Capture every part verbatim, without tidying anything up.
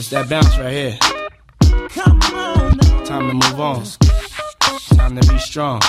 It's that bounce right here. Come on now. Time to move on. Time to be strong.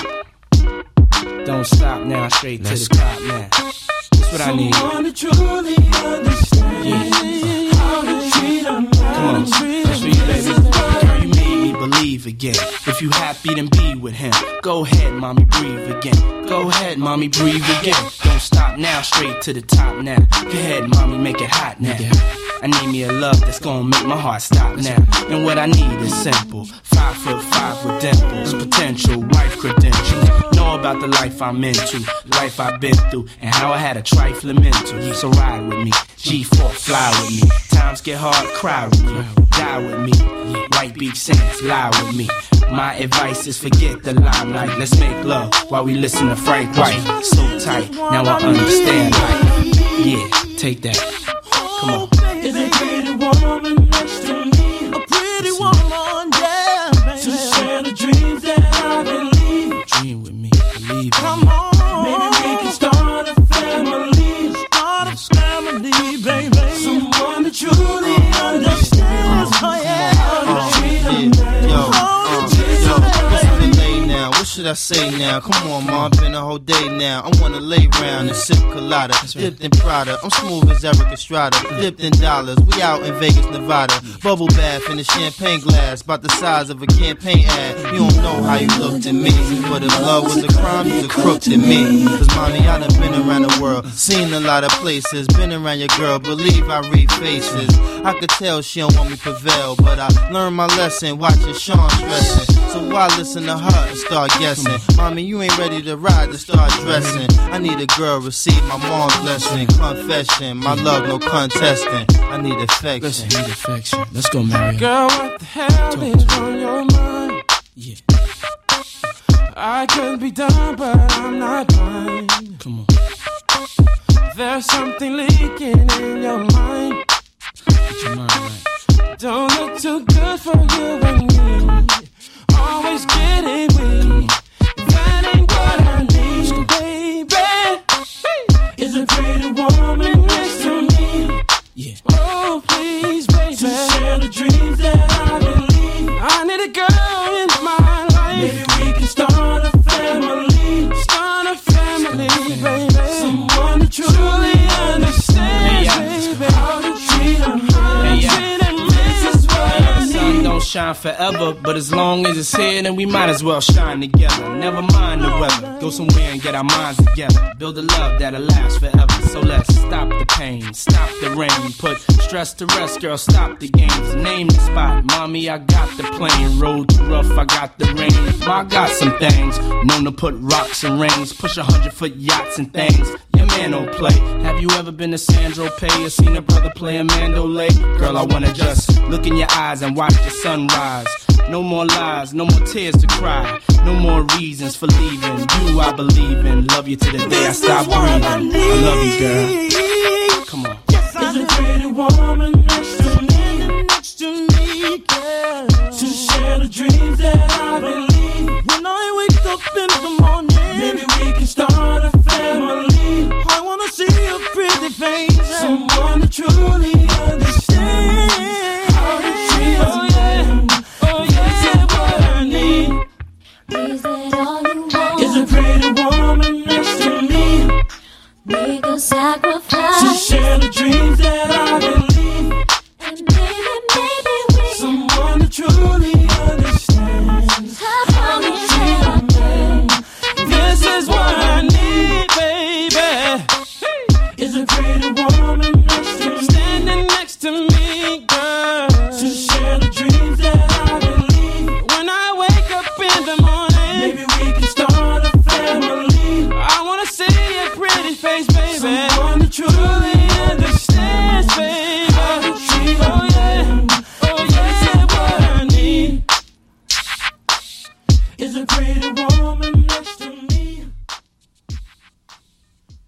Don't stop now, straight Let's to the top now. That's what I need. Someone to truly understand yeah. how to treat a man. Come on, that's for you, baby. Girl, you made me believe again. If you happy, then be with him. Go ahead, mommy, breathe again. Go ahead, mommy, breathe again. Don't stop now, straight to the top now. Go ahead, mommy, make it hot now. I need me a love that's gonna make my heart stop now. And what I need is simple. Five foot five with dimples, potential wife credentials. Know about the life I'm into, life I've been through, and how I had a trifling mental. So ride with me, G four, fly with me. Times get hard, cry with me, die with me. White Beach Saints, lie with me. My advice is forget the limelight. Let's make love while we listen to Frank White. So tight, now I understand life. Yeah, take that. Come on. Is a pretty woman next to me? A pretty woman, yeah, baby. To share the dreams that I believe. Dream with me, believe in Come me. on, maybe we can start a family. Start a family, baby. Someone that truly understands, oh yeah, how to treat a man. Yo, uh, yo, what's up in late now? What should I say now? Come on, ma, been a whole day now. I wanna lay round and sip colada, dipped in Prada. I'm smooth as Eric Estrada, dipped in dollars. We out in Vegas, Nevada. Bubble bath in a champagne glass, about the size of a campaign ad. You don't know how you looked at me, but if love was a crime, you'd have crooked at me. Cause mommy, I done been around the world, seen a lot of places, been around your girl, believe I read faces. I could tell she don't want me prevail, but I learned my lesson, watching Sean stressing. So why listen to her and start guessing? Mommy, you ain't ready to ride to start dressing. I need a girl, receive my mom's blessing. Confession, my love, no contesting. I need affection. Listen, I need affection. Let's go, Mario. Girl, what the hell is on your mind? Yeah. I could be done, but I'm not blind. Come on. There's something leaking in your mind. Get your mind right. Don't look too good for you and me. Always getting weak. That ain't what I need, baby. Is a pretty woman next to me? Yeah. Oh, please, baby. To share the dreams that I believe. I need a girl in my life. Maybe we can start a family. Start a family, baby. Someone that truly understands, Hey, baby. How to treat a man. Hey, yeah. Treat a man. This is what I The sun need. don't shine forever, but as long as it's here, then we might as well shine together. Never mind the weather, go somewhere and get our minds together. Build a love that'll last forever. So let's stop the pain, stop the rain, put stress to rest, girl, stop the games. Name the spot, mommy, I got the plane. Road too rough, I got the rain. I got some things, known to put rocks and rings, push a hundred foot yachts and things. Your man don't play. Have you ever been to Sandro Pay or seen a brother play a mandolay? Girl, I wanna just look in your eyes and watch the sunrise. No more lies, no more tears to cry. No more reasons for leaving. You I believe in. Love you to the day I stop breathing. I love you, girl. Come on. Is a pretty woman